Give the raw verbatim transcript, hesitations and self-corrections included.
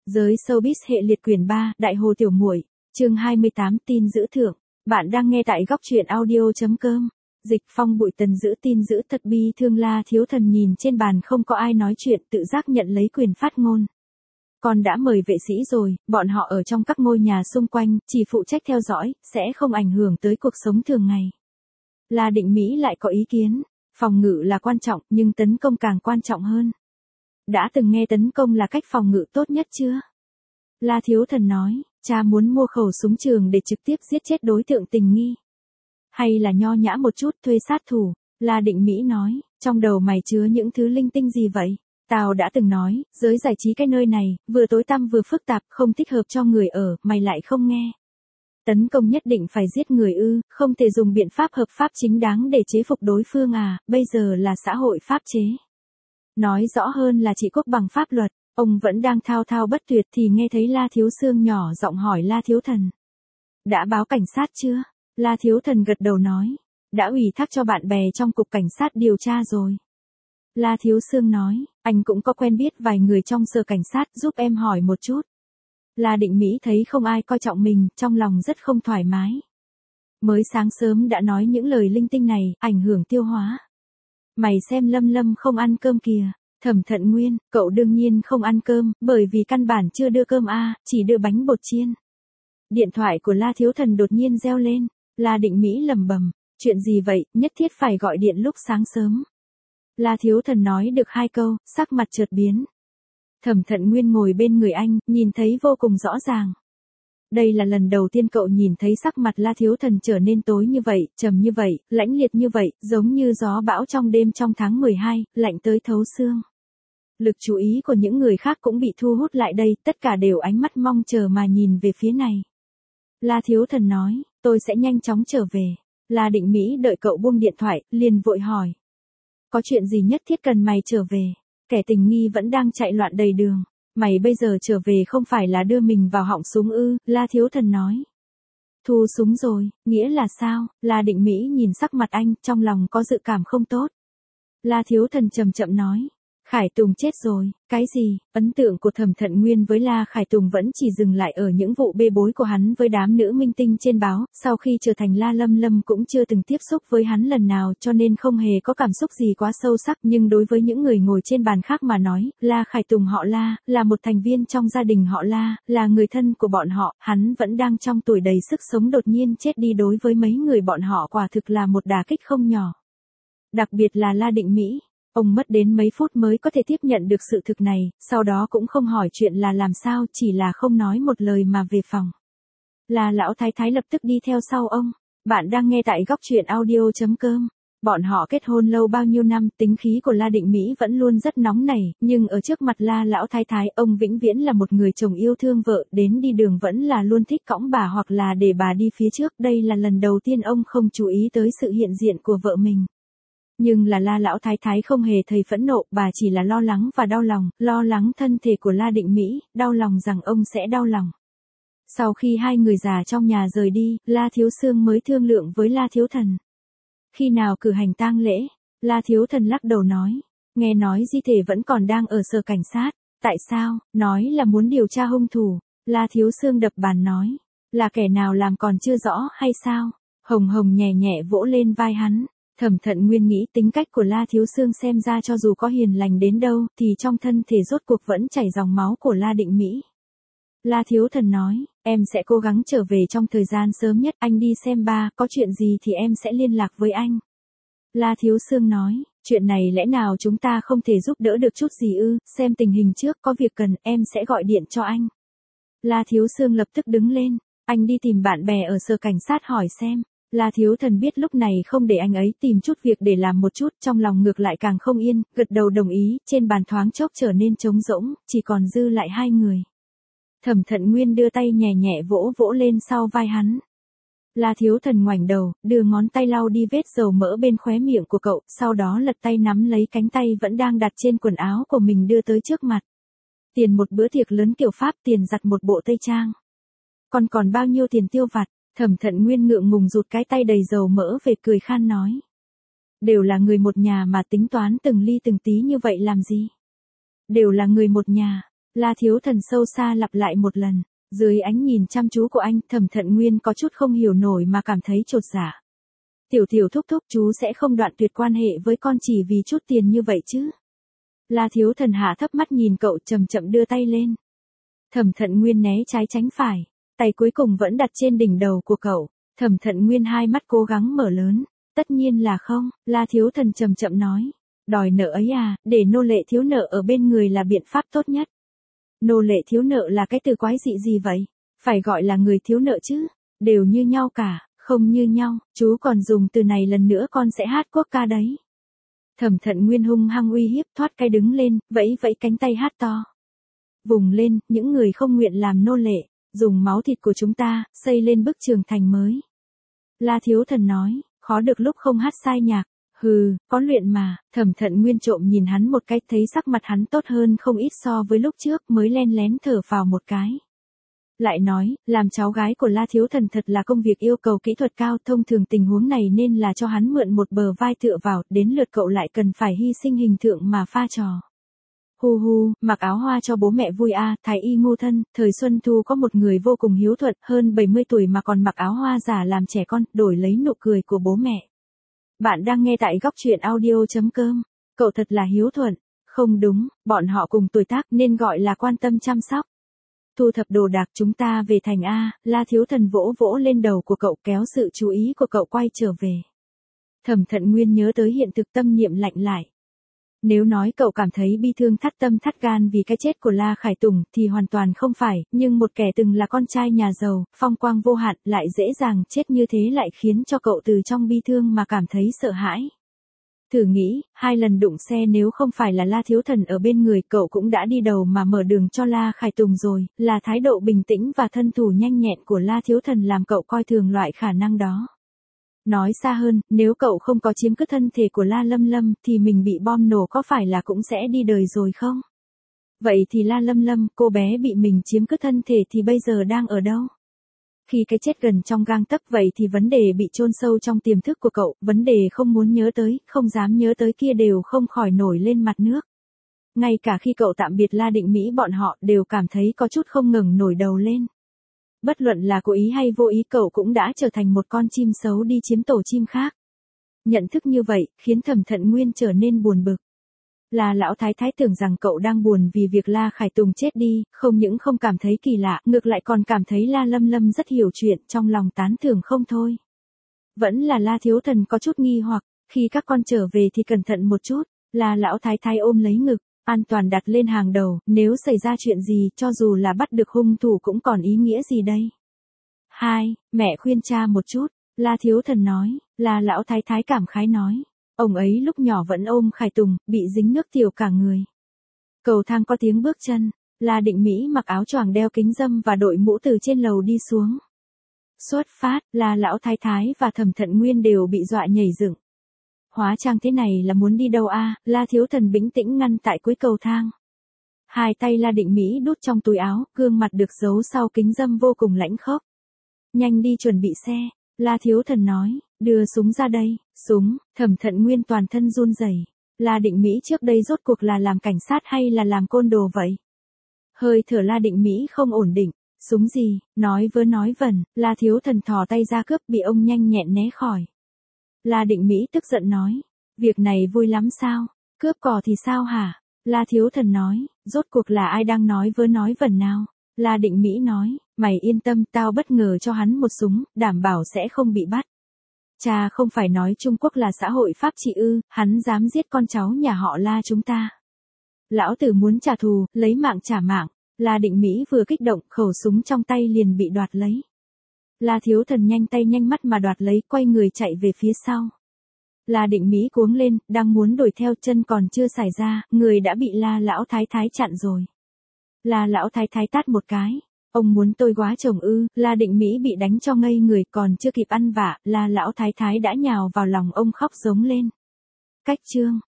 Giới showbiz hệ liệt quyển ba, Đại Hồ Tiểu Muội, chương hai mươi tám, tin giữ thưởng. Bạn đang nghe tại góc truyện audio chấm com. Dịch Phong Bụi Tần giữ tin giữ thật bi thương. La Thiếu Thần nhìn trên bàn không có ai nói chuyện, tự giác nhận lấy quyền phát ngôn. Con đã mời vệ sĩ rồi, bọn họ ở trong các ngôi nhà xung quanh, chỉ phụ trách theo dõi, sẽ không ảnh hưởng tới cuộc sống thường ngày. La Định Mỹ lại có ý kiến, phòng ngự là quan trọng, nhưng tấn công càng quan trọng hơn. Đã từng nghe tấn công là cách phòng ngự tốt nhất chưa? La Thiếu Thần nói, cha muốn mua khẩu súng trường để trực tiếp giết chết đối tượng tình nghi. Hay là nho nhã một chút thuê sát thủ? La Định Mỹ nói, trong đầu mày chứa những thứ linh tinh gì vậy? Tao đã từng nói, giới giải trí cái nơi này, vừa tối tăm vừa phức tạp, không thích hợp cho người ở, mày lại không nghe. Tấn công nhất định phải giết người ư, không thể dùng biện pháp hợp pháp chính đáng để chế phục đối phương à, bây giờ là xã hội pháp chế. Nói rõ hơn là trị quốc bằng pháp luật. Ông vẫn đang thao thao bất tuyệt thì nghe thấy La Thiếu Sương nhỏ giọng hỏi La Thiếu Thần. Đã báo cảnh sát chưa? La Thiếu Thần gật đầu nói. Đã ủy thác cho bạn bè trong cục cảnh sát điều tra rồi. La Thiếu Sương nói, anh cũng có quen biết vài người trong sở cảnh sát, giúp em hỏi một chút. La Định Mỹ thấy không ai coi trọng mình, trong lòng rất không thoải mái. Mới sáng sớm đã nói những lời linh tinh này, ảnh hưởng tiêu hóa. Mày xem Lâm Lâm không ăn cơm kìa. Thẩm Thận Nguyên, cậu đương nhiên không ăn cơm, bởi vì căn bản chưa đưa cơm a, chỉ đưa bánh bột chiên. Điện thoại của La Thiếu Thần đột nhiên reo lên, La Định Mỹ lẩm bẩm, chuyện gì vậy, nhất thiết phải gọi điện lúc sáng sớm. La Thiếu Thần nói được hai câu, sắc mặt chợt biến. Thẩm Thận Nguyên ngồi bên người anh, nhìn thấy vô cùng rõ ràng. Đây là lần đầu tiên cậu nhìn thấy sắc mặt La Thiếu Thần trở nên tối như vậy, trầm như vậy, lãnh liệt như vậy, giống như gió bão trong đêm trong tháng mười hai, lạnh tới thấu xương. Lực chú ý của những người khác cũng bị thu hút lại đây, tất cả đều ánh mắt mong chờ mà nhìn về phía này. La Thiếu Thần nói, tôi sẽ nhanh chóng trở về. La Định Mỹ đợi cậu buông điện thoại, liền vội hỏi. Có chuyện gì nhất thiết cần mày trở về? Kẻ tình nghi vẫn đang chạy loạn đầy đường. Mày bây giờ trở về không phải là đưa mình vào họng súng ư? La Thiếu Thần nói. Thu súng rồi, nghĩa là sao? La Định Mỹ nhìn sắc mặt anh, trong lòng có dự cảm không tốt. La Thiếu Thần chậm chậm nói. Khải Tùng chết rồi, cái gì? Ấn tượng của Thẩm Thận Nguyên với La Khải Tùng vẫn chỉ dừng lại ở những vụ bê bối của hắn với đám nữ minh tinh trên báo, sau khi trở thành La Lâm Lâm cũng chưa từng tiếp xúc với hắn lần nào cho nên không hề có cảm xúc gì quá sâu sắc, nhưng đối với những người ngồi trên bàn khác mà nói, La Khải Tùng họ La, là một thành viên trong gia đình họ La, là người thân của bọn họ, hắn vẫn đang trong tuổi đầy sức sống đột nhiên chết đi đối với mấy người bọn họ quả thực là một đả kích không nhỏ. Đặc biệt là La Định Mỹ. Ông mất đến mấy phút mới có thể tiếp nhận được sự thực này, sau đó cũng không hỏi chuyện là làm sao, chỉ là không nói một lời mà về phòng. La Lão Thái Thái lập tức đi theo sau ông. Bạn đang nghe tại góc truyện audio chấm com. Bọn họ kết hôn lâu bao nhiêu năm, tính khí của La Định Mỹ vẫn luôn rất nóng nảy, nhưng ở trước mặt La Lão Thái Thái, ông vĩnh viễn là một người chồng yêu thương vợ, đến đi đường vẫn là luôn thích cõng bà hoặc là để bà đi phía trước, đây là lần đầu tiên ông không chú ý tới sự hiện diện của vợ mình. Nhưng là La Lão Thái Thái không hề thấy phẫn nộ, bà chỉ là lo lắng và đau lòng, lo lắng thân thể của La Định Mỹ, đau lòng rằng ông sẽ đau lòng. Sau khi hai người già trong nhà rời đi, La Thiếu Sương mới thương lượng với La Thiếu Thần. Khi nào cử hành tang lễ? La Thiếu Thần lắc đầu nói, nghe nói di thể vẫn còn đang ở sở cảnh sát, tại sao? Nói là muốn điều tra hung thủ. La Thiếu Sương đập bàn nói, là kẻ nào làm còn chưa rõ hay sao? Hồng Hồng nhẹ nhẹ vỗ lên vai hắn. Thẩm Thận Nguyên nghĩ tính cách của La Thiếu Sương xem ra cho dù có hiền lành đến đâu, thì trong thân thể rốt cuộc vẫn chảy dòng máu của La Định Mỹ. La Thiếu Thần nói, em sẽ cố gắng trở về trong thời gian sớm nhất, anh đi xem ba, có chuyện gì thì em sẽ liên lạc với anh. La Thiếu Sương nói, chuyện này lẽ nào chúng ta không thể giúp đỡ được chút gì ư, xem tình hình trước, có việc cần, em sẽ gọi điện cho anh. La Thiếu Sương lập tức đứng lên, anh đi tìm bạn bè ở sở cảnh sát hỏi xem. La Thiếu Thần biết lúc này không để anh ấy tìm chút việc để làm một chút, trong lòng ngược lại càng không yên, gật đầu đồng ý, trên bàn thoáng chốc trở nên trống rỗng, chỉ còn dư lại hai người. Thẩm Thận Nguyên đưa tay nhẹ nhẹ vỗ vỗ lên sau vai hắn. La Thiếu Thần ngoảnh đầu, đưa ngón tay lau đi vết dầu mỡ bên khóe miệng của cậu, sau đó lật tay nắm lấy cánh tay vẫn đang đặt trên quần áo của mình đưa tới trước mặt. Tiền một bữa tiệc lớn kiểu Pháp, tiền giặt một bộ tây trang. Còn còn bao nhiêu tiền tiêu vặt? Thẩm Thận Nguyên ngượng ngùng rụt cái tay đầy dầu mỡ về cười khan nói. Đều là người một nhà mà tính toán từng ly từng tí như vậy làm gì? Đều là người một nhà. La Thiếu Thần sâu xa lặp lại một lần. Dưới ánh nhìn chăm chú của anh, Thẩm Thận Nguyên có chút không hiểu nổi mà cảm thấy chột dạ. Tiểu tiểu thúc thúc, chú sẽ không đoạn tuyệt quan hệ với con chỉ vì chút tiền như vậy chứ? La Thiếu Thần hạ thấp mắt nhìn cậu, chậm chậm đưa tay lên. Thẩm Thận Nguyên né trái tránh phải, tay cuối cùng vẫn đặt trên đỉnh đầu của cậu. Thẩm Thận Nguyên hai mắt cố gắng mở lớn. Tất nhiên là không, La Thiếu Thần chậm chậm nói. Đòi nợ ấy à, để nô lệ thiếu nợ ở bên người là biện pháp tốt nhất. Nô lệ thiếu nợ là cái từ quái dị gì vậy? Phải gọi là người thiếu nợ chứ. Đều như nhau cả, không như nhau, chú còn dùng từ này lần nữa con sẽ hát quốc ca đấy. Thẩm Thận Nguyên hung hăng uy hiếp, thoát cái đứng lên, vẫy vẫy cánh tay hát to. Vùng lên, những người không nguyện làm nô lệ, dùng máu thịt của chúng ta, xây lên bức trường thành mới. La Thiếu Thần nói, khó được lúc không hát sai nhạc. Hừ, có luyện mà. Thẩm Thận Nguyên trộm nhìn hắn một cái, thấy sắc mặt hắn tốt hơn không ít so với lúc trước, mới len lén thở vào một cái. Lại nói, làm cháu gái của La Thiếu Thần thật là công việc yêu cầu kỹ thuật cao, thông thường tình huống này nên là cho hắn mượn một bờ vai tựa vào, đến lượt cậu lại cần phải hy sinh hình tượng mà pha trò. Hu hu, mặc áo hoa cho bố mẹ vui a, thái y ngu thân, thời Xuân Thu có một người vô cùng hiếu thuận, hơn bảy mươi tuổi mà còn mặc áo hoa giả làm trẻ con, đổi lấy nụ cười của bố mẹ. Bạn đang nghe tại góc truyện audio chấm com. Cậu thật là hiếu thuận. Không đúng, bọn họ cùng tuổi tác nên gọi là quan tâm chăm sóc. Thu thập đồ đạc, chúng ta về thành A. La Thiếu Thần vỗ vỗ lên đầu của cậu, kéo sự chú ý của cậu quay trở về. Thẩm Thận Nguyên nhớ tới hiện thực, tâm niệm lạnh lại. Nếu nói cậu cảm thấy bi thương thắt tâm thắt gan vì cái chết của La Khải Tùng thì hoàn toàn không phải, nhưng một kẻ từng là con trai nhà giàu, phong quang vô hạn, lại dễ dàng chết như thế lại khiến cho cậu từ trong bi thương mà cảm thấy sợ hãi. Thử nghĩ, hai lần đụng xe nếu không phải là La Thiếu Thần ở bên người, cậu cũng đã đi đầu mà mở đường cho La Khải Tùng rồi, là thái độ bình tĩnh và thân thủ nhanh nhẹn của La Thiếu Thần làm cậu coi thường loại khả năng đó. Nói xa hơn, nếu cậu không có chiếm cứ thân thể của La Lâm Lâm thì mình bị bom nổ có phải là cũng sẽ đi đời rồi không? Vậy thì La Lâm Lâm, cô bé bị mình chiếm cứ thân thể thì bây giờ đang ở đâu? Khi cái chết gần trong gang tấc vậy thì vấn đề bị chôn sâu trong tiềm thức của cậu, vấn đề không muốn nhớ tới, không dám nhớ tới kia đều không khỏi nổi lên mặt nước. Ngay cả khi cậu tạm biệt La Định Mỹ bọn họ đều cảm thấy có chút không ngẩng nổi đầu lên. Bất luận là cố ý hay vô ý, cậu cũng đã trở thành một con chim xấu đi chiếm tổ chim khác. Nhận thức như vậy, khiến Thẩm Thận Nguyên trở nên buồn bực. Là lão thái thái tưởng rằng cậu đang buồn vì việc La Khải Tùng chết đi, không những không cảm thấy kỳ lạ, ngược lại còn cảm thấy La Lâm Lâm rất hiểu chuyện, trong lòng tán thưởng không thôi. Vẫn là La Thiếu Thần có chút nghi hoặc, khi các con trở về thì cẩn thận một chút, là lão thái thái ôm lấy ngực. An toàn đặt lên hàng đầu, nếu xảy ra chuyện gì, cho dù là bắt được hung thủ cũng còn ý nghĩa gì đây? Hai, mẹ khuyên cha một chút, La Thiếu Thần nói, là lão thái thái cảm khái nói. Ông ấy lúc nhỏ vẫn ôm Khải Tùng, bị dính nước tiểu cả người. Cầu thang có tiếng bước chân, La Định Mỹ mặc áo choàng đeo kính râm và đội mũ từ trên lầu đi xuống. Xuất phát, là lão thái thái và Thẩm Thận Nguyên đều bị dọa nhảy dựng. Hóa trang thế này là muốn đi đâu a? La Thiếu Thần bình tĩnh ngăn tại cuối cầu thang. Hai tay La Định Mỹ đút trong túi áo, gương mặt được giấu sau kính râm vô cùng lãnh khốc. Nhanh đi chuẩn bị xe, La Thiếu Thần nói, đưa súng ra đây. Súng, Thẩm Thận Nguyên toàn thân run rẩy. La Định Mỹ trước đây rốt cuộc là làm cảnh sát hay là làm côn đồ vậy? Hơi thở La Định Mỹ không ổn định. Súng gì? Nói vớ nói vẩn, La Thiếu Thần thò tay ra cướp, bị ông nhanh nhẹn né khỏi. La Định Mỹ tức giận nói, việc này vui lắm sao? Cướp cò thì sao hả? La Thiếu Thần nói, rốt cuộc là ai đang nói vớ nói vẩn nào? La Định Mỹ nói, mày yên tâm, tao bất ngờ cho hắn một súng, đảm bảo sẽ không bị bắt. Cha không phải nói Trung Quốc là xã hội pháp trị ư, hắn dám giết con cháu nhà họ La chúng ta. Lão tử muốn trả thù, lấy mạng trả mạng. La Định Mỹ vừa kích động, khẩu súng trong tay liền bị đoạt lấy. La Thiếu Thần nhanh tay nhanh mắt mà đoạt lấy, quay người chạy về phía sau. La Định Mỹ cuống lên, đang muốn đuổi theo, chân còn chưa xảy ra, người đã bị La lão thái thái chặn rồi. La lão thái thái tát một cái. Ông muốn tôi quá chồng ư? La Định Mỹ bị đánh cho ngây người, còn chưa kịp ăn vạ, La lão thái thái đã nhào vào lòng ông khóc giống lên. Cách chương